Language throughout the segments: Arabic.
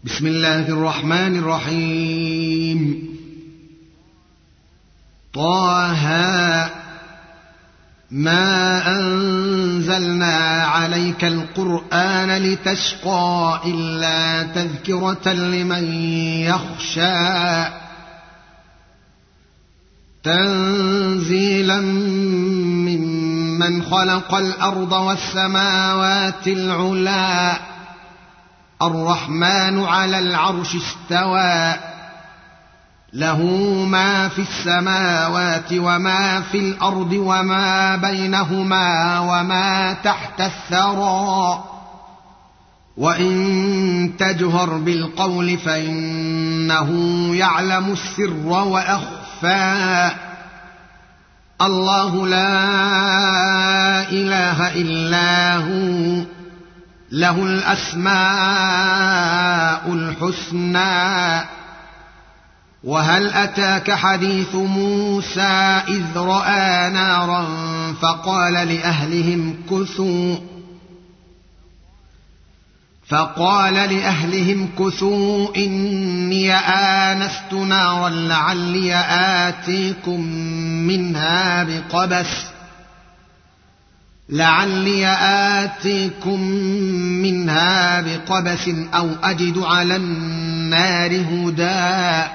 بسم الله الرحمن الرحيم. طه ما أنزلنا عليك القرآن لتشقى إلا تذكرة لمن يخشى تنزيلا ممن خلق الأرض والسماوات العلى الرحمن على العرش استوى له ما في السماوات وما في الأرض وما بينهما وما تحت الثرى وإن تجهر بالقول فإنه يعلم السر وأخفى الله لا إله إلا هو له الأسماء الحسنى. وهل أتاك حديث موسى إذ رأى نارا فقال لأهلهم كثوا إني آنست نارا لعلي آتيكم منها بقبس أو أجد على النار هدى.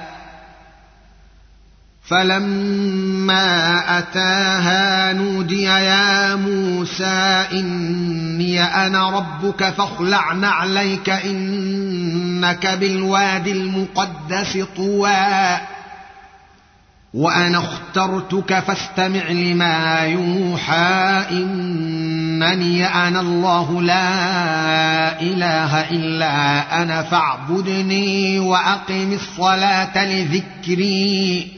فلما أتاها نودي يا موسى إني أنا ربك فاخلع نعليك إنك بالواد المقدس طوى وأنا اخترتك فاستمع لما يوحى إنني أنا الله لا إله إلا أنا فاعبدني وأقم الصلاة لذكري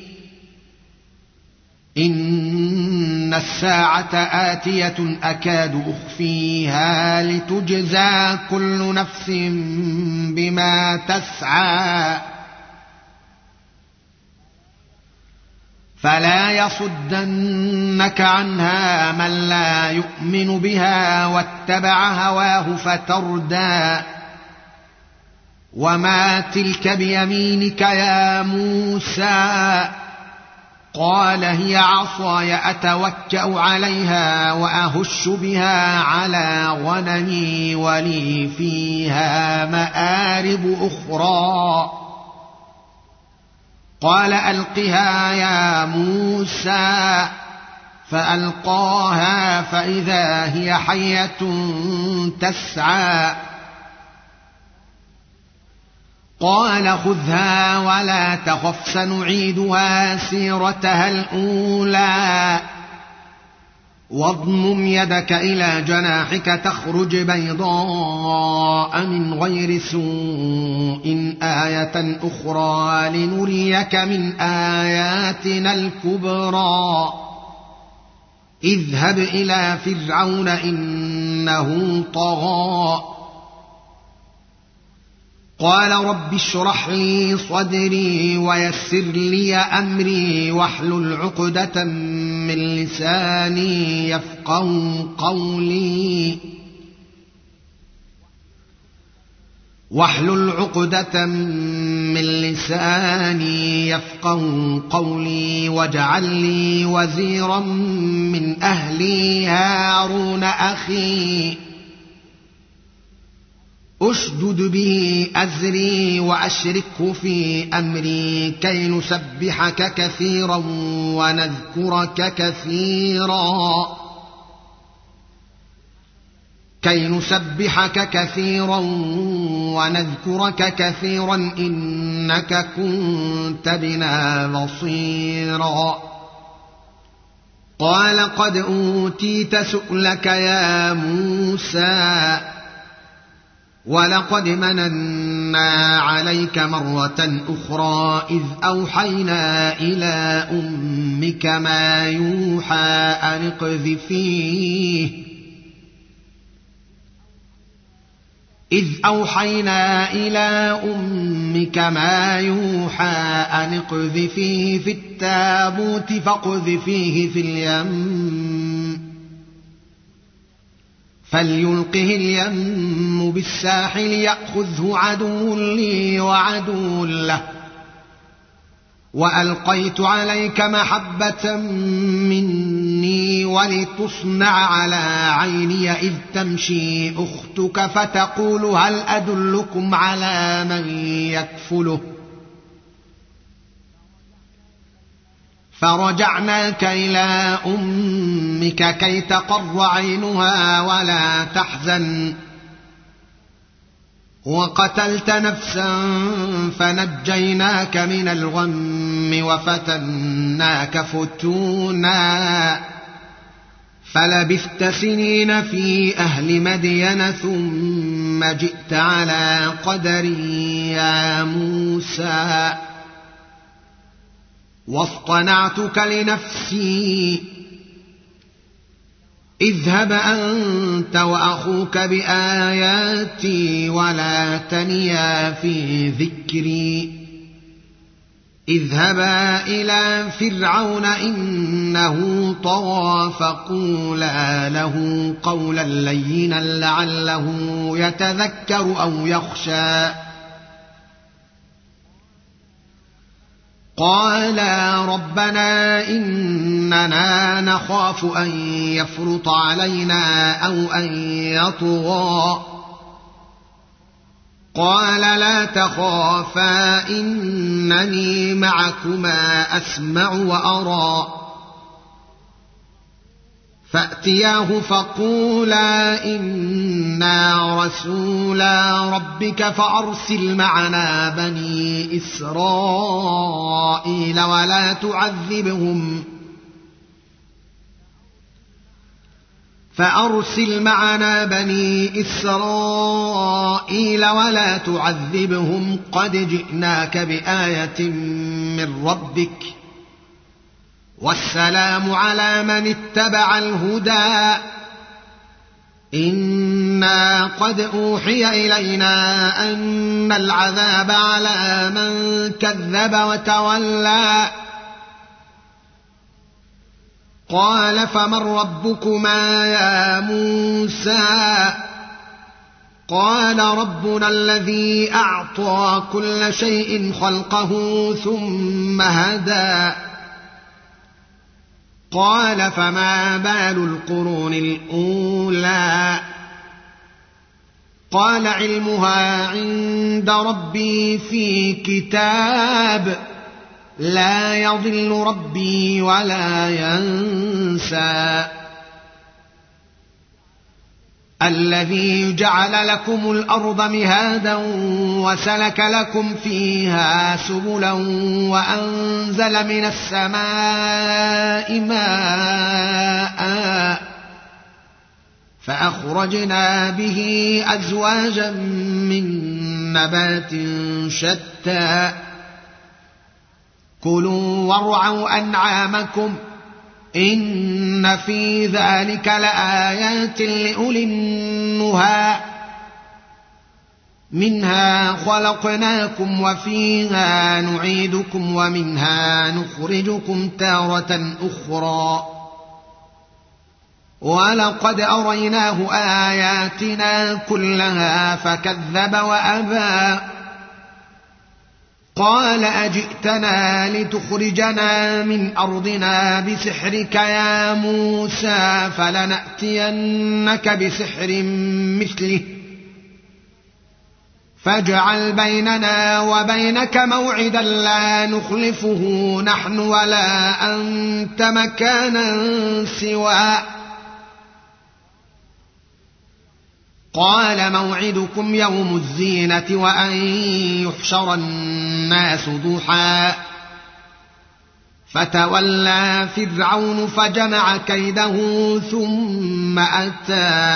إن الساعة آتية أكاد أخفيها لتجزى كل نفس بما تسعى فلا يصدنك عنها من لا يؤمن بها واتبع هواه فتردى. وما تلك بيمينك يا موسى قال هي عصاي أتوكأ عليها وأهش بها على غنمي ولي فيها مآرب أخرى. قال ألقها يا موسى فألقاها فإذا هي حية تسعى. قال خذها ولا تخف سنعيدها سيرتها الأولى واضمم يدك إلى جناحك تخرج بيضاء من غير سوء آية أخرى لنريك من آياتنا الكبرى. اذهب إلى فرعون إنه طغى قال رب اشرح لي صدري ويسر لي أمري واحلل عقدة من لساني يفقهوا قولي واجعل لي وزيرا من أهلي هارون أخي أشدد به أزري وأشركه في أمري كي نسبحك كثيرا ونذكرك كثيرا إنك كنت بنا بصيرا. قال قد أوتيت سؤلك يا موسى ولقد مننا عليك مرة أخرى إذ أوحينا إلى أمك ما يوحى أن اقذفيه في التابوت فاقذفيه في اليم فليلقه اليم بالساحل يأخذه عدو لي وعدو له. وألقيت عليك محبة مني ولتصنع على عيني إذ تمشي أختك فتقول هل أدلكم على من يكفله. فرجعناك إلى أمك كي تقر عينها ولا تحزن. وقتلت نفسا فنجيناك من الغم وفتناك فتونا. فلبثت سنين في أهل مدين ثم جئت على قدر يا موسى. واصطنعتك لنفسي. اذهب أنت وأخوك بآياتي ولا تنيا في ذكري. اذهبا إلى فرعون إنه طغى فقولا له قولا لينا لعله يتذكر أو يخشى. قالا ربنا إننا نخاف أن يفرط علينا أو أن يطغى. قال لا تخافا إنني معكما أسمع وأرى. فأتياه فقولا إنا رسولا ربك فأرسل معنا بني إسرائيل ولا تعذبهم قد جئناك بآية من ربك والسلام على من اتبع الهدى. إنا قد أوحي إلينا أن العذاب على من كذب وتولى. قال فمن ربكما يا موسى؟ قال ربنا الذي أعطى كل شيء خلقه ثم هدى. قال فما بال القرون الأولى؟ قال علمها عند ربي في كتاب لا يضل ربي ولا ينسى. الذي جعل لكم الأرض مهادا وسلك لكم فيها سبلا وأنزل من السماء ماء فأخرجنا به أزواجا من نبات شتى. كلوا وارعوا أنعامكم إن في ذلك لآيات لأولي النهى. منها خلقناكم وفيها نعيدكم ومنها نخرجكم تارة أخرى. ولقد أريناه آياتنا كلها فكذب وأبى. قال أجئتنا لتخرجنا من أرضنا بسحرك يا موسى فلنأتينك بسحر مثله فاجعل بيننا وبينك موعدا لا نخلفه نحن ولا أنت مكانا سوى. قال موعدكم يوم الزينة وأن يحشر الناس ضحى. فتولى فرعون فجمع كيده ثم أتى.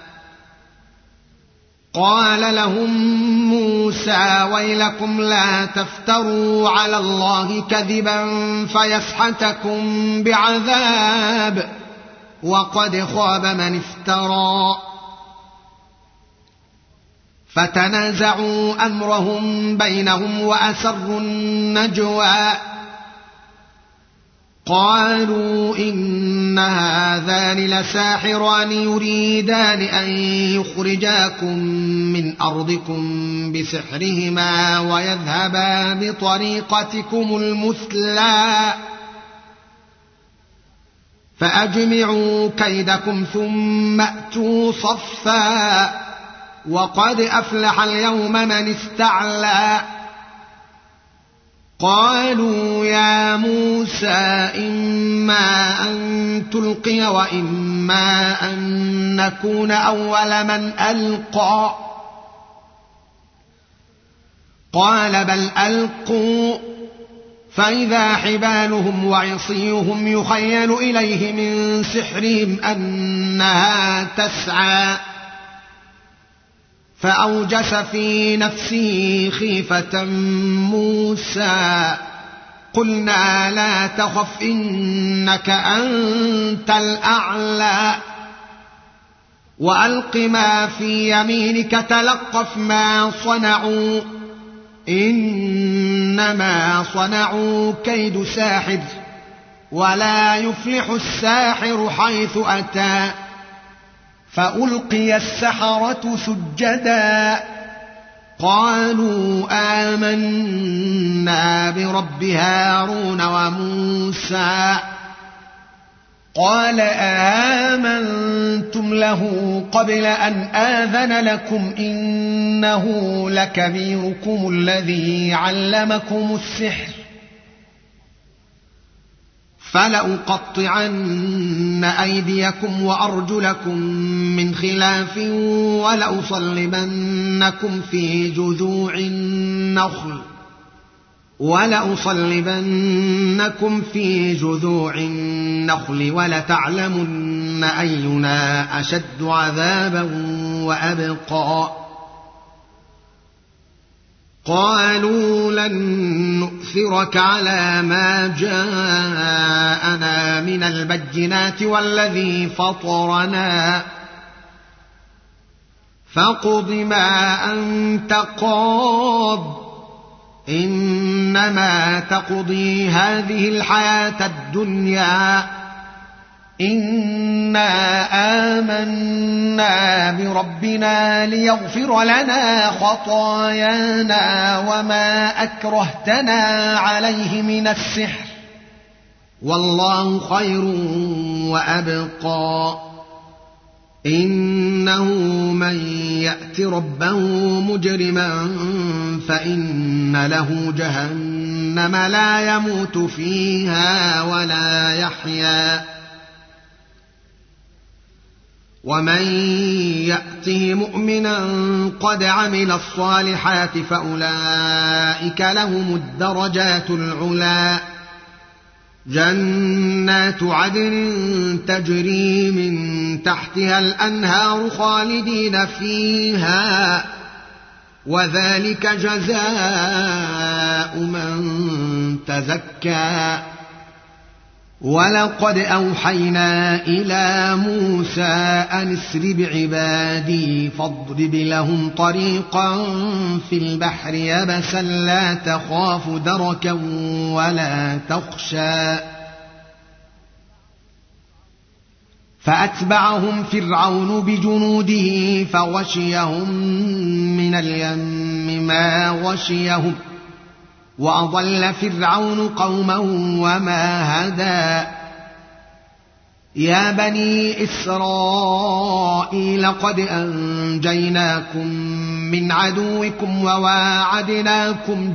قال لهم موسى ويلكم لا تفتروا على الله كذبا فيسحتكم بعذاب وقد خاب من افترى. فتنازعوا أمرهم بينهم وأسروا النجوى. قالوا إن هذان لساحران يريدان أن يخرجاكم من أرضكم بسحرهما ويذهبا بطريقتكم المثلى فأجمعوا كيدكم ثم أتوا صفا وقد أفلح اليوم من استعلى قالوا يا موسى إما أن تلقي وإما أن نكون أول من ألقى قال بل ألقوا فإذا حبالهم وعصيهم يخيل إليه من سحرهم أنها تسعى فأوجس في نفسه خيفة موسى قلنا لا تخف إنك أنت الأعلى وألق ما في يمينك تلقف ما صنعوا إنما صنعوا كيد ساحر ولا يفلح الساحر حيث أتى فألقي السحرة سجدا قالوا آمنا برب هارون وموسى قال آمنتم له قبل أن آذن لكم إنه لكبيركم الذي علمكم السحر فلأقطعن أيديكم وأرجلكم من خلاف ولأصلبنكم في جذوع النخل ولتعلمن أينا أشد عذابا وأبقى قالوا لن نؤثرك على ما جاءنا من البينات والذي فطرنا فاقض ما أنت قاض إنما تقضي هذه الحياة الدنيا إنا آمنا بربنا ليغفر لنا خطايانا وما أكرهتنا عليه من السحر والله خير وأبقى إنه من يأت ربه مجرما فإن له جهنم لا يموت فيها ولا يحيا ومن يأته مؤمنا قد عمل الصالحات فأولئك لهم الدرجات العلى جنات عدن تجري من تحتها الأنهار خالدين فيها وذلك جزاء من تزكى ولقد أوحينا إلى موسى أن اسر بعبادي فاضرب لهم طريقا في البحر يبسا لا تخاف دركا ولا تخشى فأتبعهم فرعون بجنوده فغشيهم من اليم ما غشيهم وأضل فرعون قومه وما هدى يا بني إسرائيل قد أنجيناكم من عدوكم وواعدناكم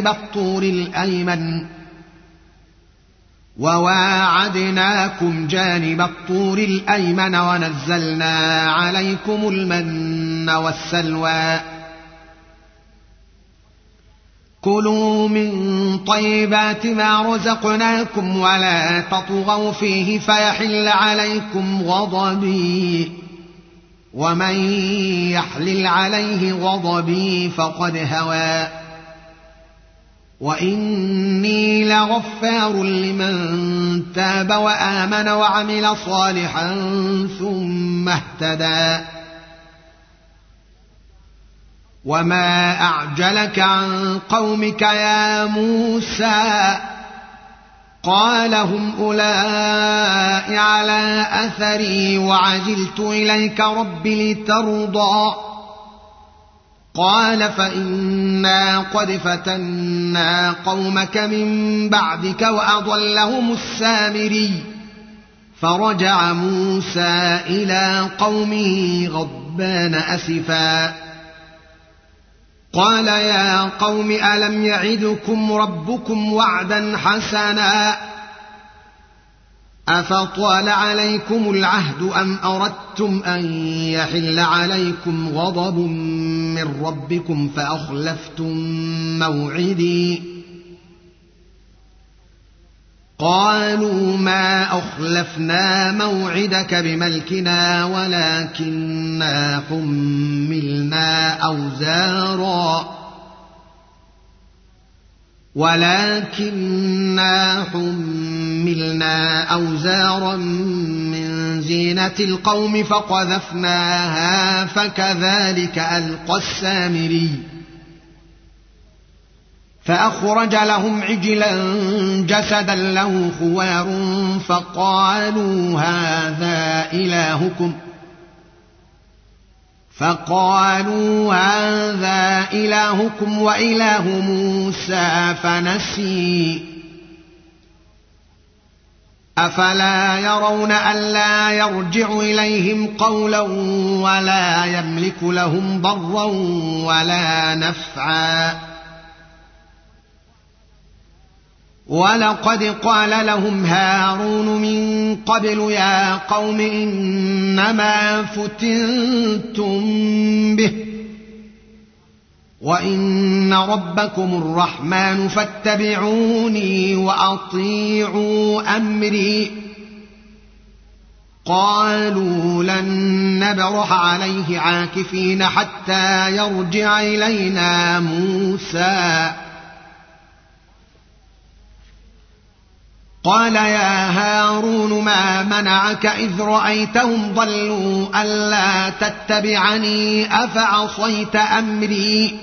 جانب الطور الأيمن ونزلنا عليكم المن والسلوى كلوا من طيبات ما رزقناكم ولا تطغوا فيه فيحل عليكم غضبي ومن يحلل عليه غضبي فقد هوى وإني لغفار لمن تاب وآمن وعمل صالحا ثم اهتدى وما أعجلك عن قومك يا موسى قال هم أولئك على أثري وعجلت إليك رب لترضى قال فإنا قد فتنا قومك من بعدك وأضلهم السامري فرجع موسى إلى قومه غضبان أسفا قال يا قوم ألم يعدكم ربكم وعدا حسنا أفطال عليكم العهد أم أردتم أن يحل عليكم غضب من ربكم فأخلفتم موعدي قالوا ما أخلفنا موعدك بملكنا ولكننا حملنا أوزارا من زينة القوم فقذفناها فكذلك ألقى السامري فأخرج لهم عجلا جسدا له خوار فقالوا هذا إلهكم وإله موسى فنسي أفلا يرون ألا يرجع إليهم قولا ولا يملك لهم ضرا ولا نفعا ولقد قال لهم هارون من قبل يا قوم إنما فتنتم به وإن ربكم الرحمن فاتبعوني وأطيعوا أمري قالوا لن نبرح عليه عاكفين حتى يرجع إلينا موسى قال يا هارون ما منعك إذ رأيتهم ضلوا ألا تتبعني أفعصيت أمري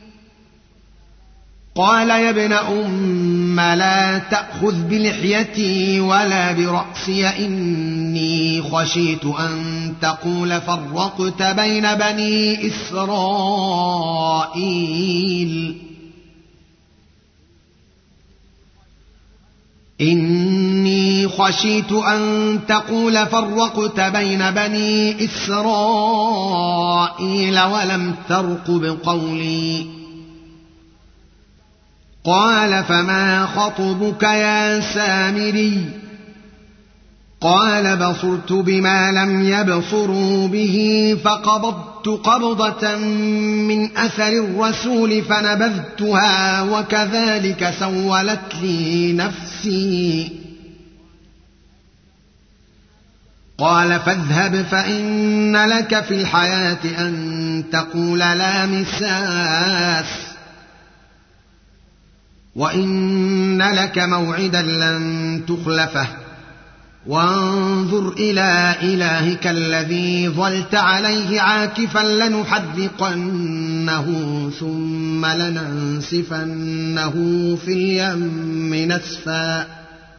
قال يا ابن أم لا تأخذ بلحيتي ولا برأسي إني خشيت أن تقول فرقت بين بني إسرائيل ولم ترقب قولي قال فما خطبك يا سامري قال بصرت بما لم يبصروا به فقبضت قبضة من أثر الرسول فنبذتها وكذلك سولت لي نفسي قال فاذهب فإن لك في الحياة أن تقول لا مساس وإن لك موعدا لن تخلفه وانظر إلى إلهك الذي ظلت عليه عاكفا لنحرقنه ثم لننسفنه في اليم نسفا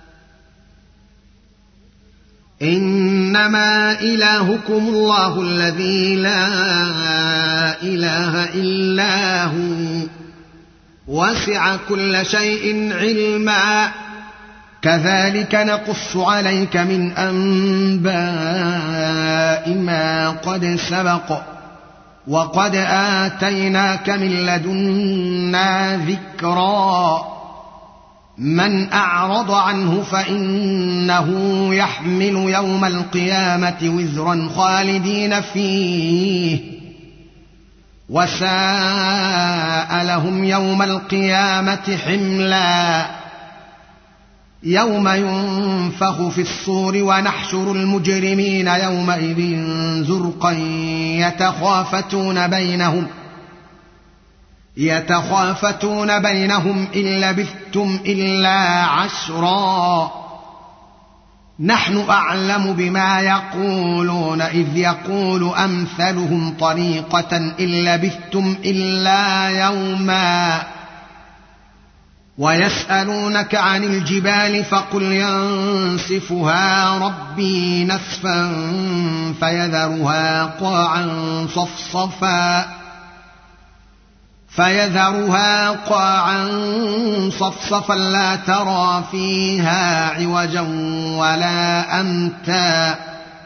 إنما إلهكم الله الذي لا إله إلا هو وسع كل شيء علما كذلك نقص عليك من أنباء ما قد سبق وقد آتيناك من لدنا ذكرا من أعرض عنه فإنه يحمل يوم القيامة وزرا خالدين فيه وساء لهم يوم القيامة حملا يوم ينفخ في الصور ونحشر المجرمين يومئذ زرقا يتخافتون بينهم إن لبثتم إلا عشرا نحن أعلم بما يقولون إذ يقول أمثلهم طريقة إن لبثتم إلا يوما ويسألونك عن الجبال فقل ينسفها ربي نسفا فيذرها قاعا صفصفا لا ترى فيها عوجا ولا أمتا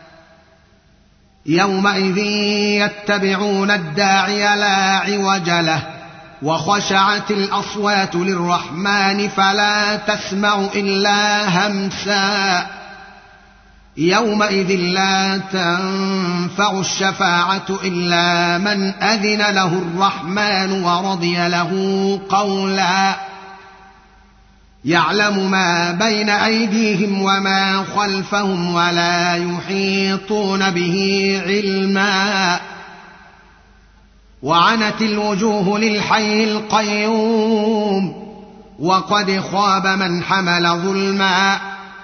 يومئذ يتبعون الداعي لا عوج له وخشعت الأصوات للرحمن فلا تسمع إلا همسا يومئذ لا تنفع الشفاعة إلا من أذن له الرحمن ورضي له قولا يعلم ما بين أيديهم وما خلفهم ولا يحيطون به علما وعنت الوجوه للحي القيوم وقد خاب من حمل ظلما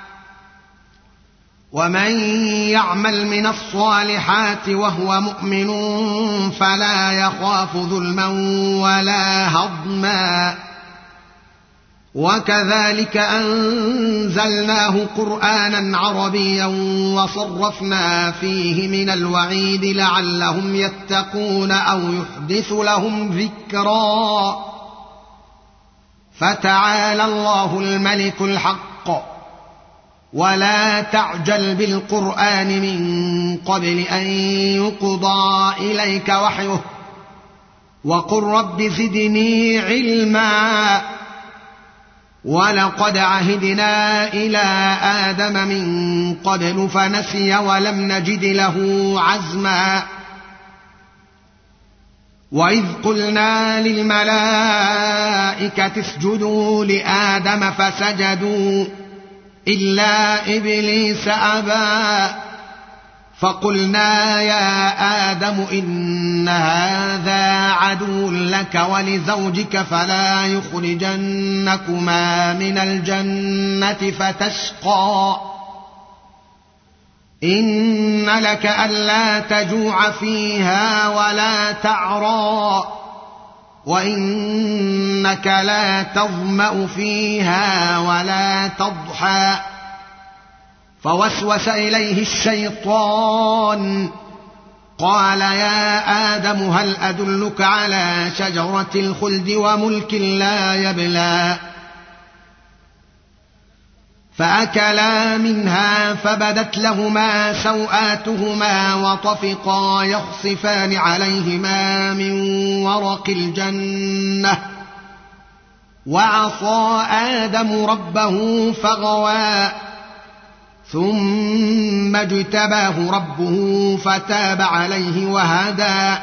ومن يعمل من الصالحات وهو مؤمن فلا يخاف ظلما ولا هضما وكذلك أنزلناه قرآنا عربيا وصرفنا فيه من الوعيد لعلهم يتقون أو يحدث لهم ذكرا فتعالى الله الملك الحق ولا تعجل بالقرآن من قبل أن يقضى إليك وحيه وقل رب زدني علما ولقد عهدنا إلى آدم من قبل فنسي ولم نجد له عزما وإذ قلنا للملائكة اسجدوا لآدم فسجدوا إلا إبليس أبى فقلنا يا آدم إن هذا عدو لك ولزوجك فلا يخرجنكما من الجنة فتشقى إن لك ألا تجوع فيها ولا تعرى وإنك لا تظمأ فيها ولا تضحى فوسوس إليه الشيطان قال يا آدم هل أدلك على شجرة الخلد وملك لا يبلى فأكلا منها فبدت لهما سوآتهما وطفقا يخصفان عليهما من ورق الجنة وعصى آدم ربه فغوى ثم اجتباه ربه فتاب عليه وهدى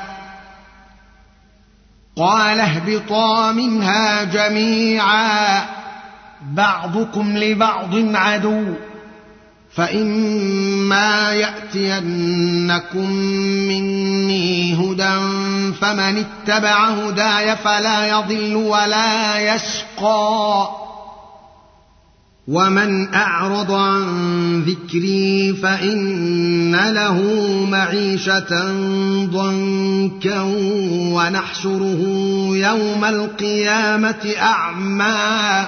قال اهبطا منها جميعا بعضكم لبعض عدو فإما يأتينكم مني هدى فمن اتبع هداي فلا يضل ولا يشقى ومن أعرض عن ذكري فإن له معيشة ضنكا ونحشره يوم القيامة أعمى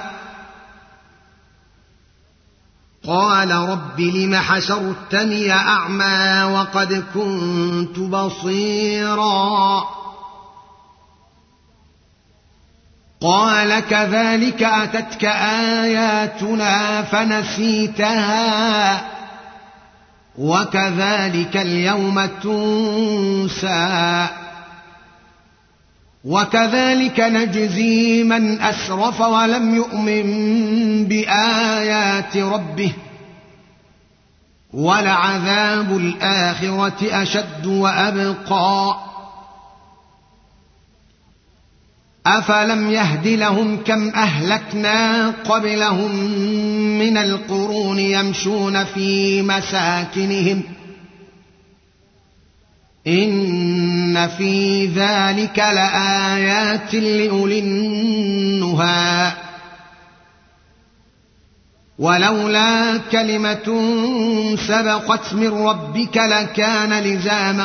قال رب لم حشرتني أعمى وقد كنت بصيرا قال كذلك أتتك آياتنا فنسيتها وكذلك اليوم تنسى وكذلك نجزي من أسرف ولم يؤمن بآيات ربه ولعذاب الآخرة أشد وأبقى أفلم يهد لهم كم أهلكنا قبلهم من القرون يمشون في مساكنهم إن في ذلك لآيات لأولي النهى ولولا كلمة سبقت من ربك لكان لزاما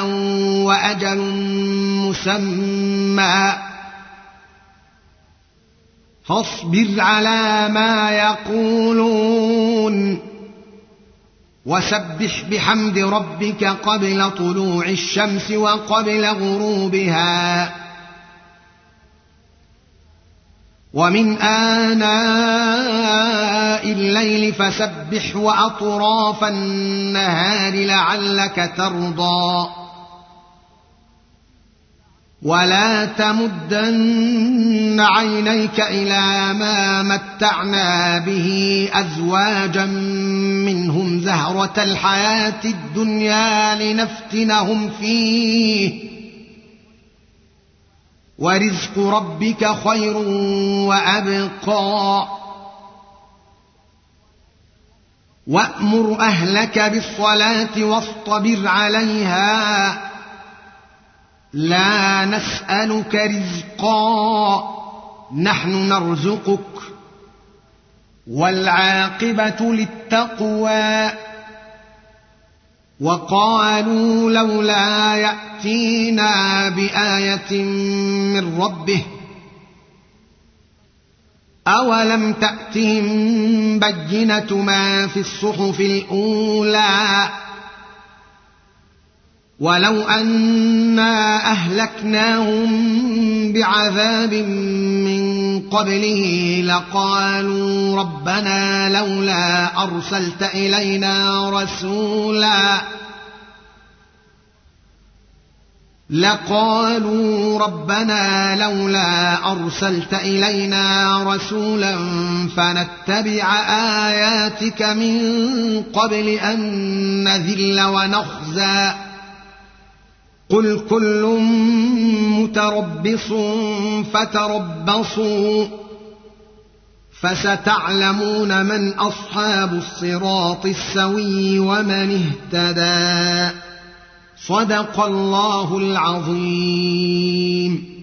وأجل مسمى فاصبر على ما يقولون وسبح بحمد ربك قبل طلوع الشمس وقبل غروبها ومن آناء الليل فسبح وأطراف النهار لعلك ترضى ولا تمدن عينيك إلى ما متعنا به أزواجا منهم زهرة الحياة الدنيا لنفتنهم فيه ورزق ربك خير وأبقى وأمر أهلك بالصلاة واصطبر عليها لا نسألك رزقا نحن نرزقك والعاقبة للتقوى وقالوا لولا يأتينا بآية من ربه أولم تأتهم بينة ما في الصحف الأولى ولو أنا أهلكناهم بعذاب من قبله لقالوا ربنا لولا أرسلت إلينا رسولا فنتبع آياتك من قبل أن نذل ونخزى قل كل متربص فتربصوا فستعلمون من أصحاب الصراط السوي ومن اهتدى صدق الله العظيم.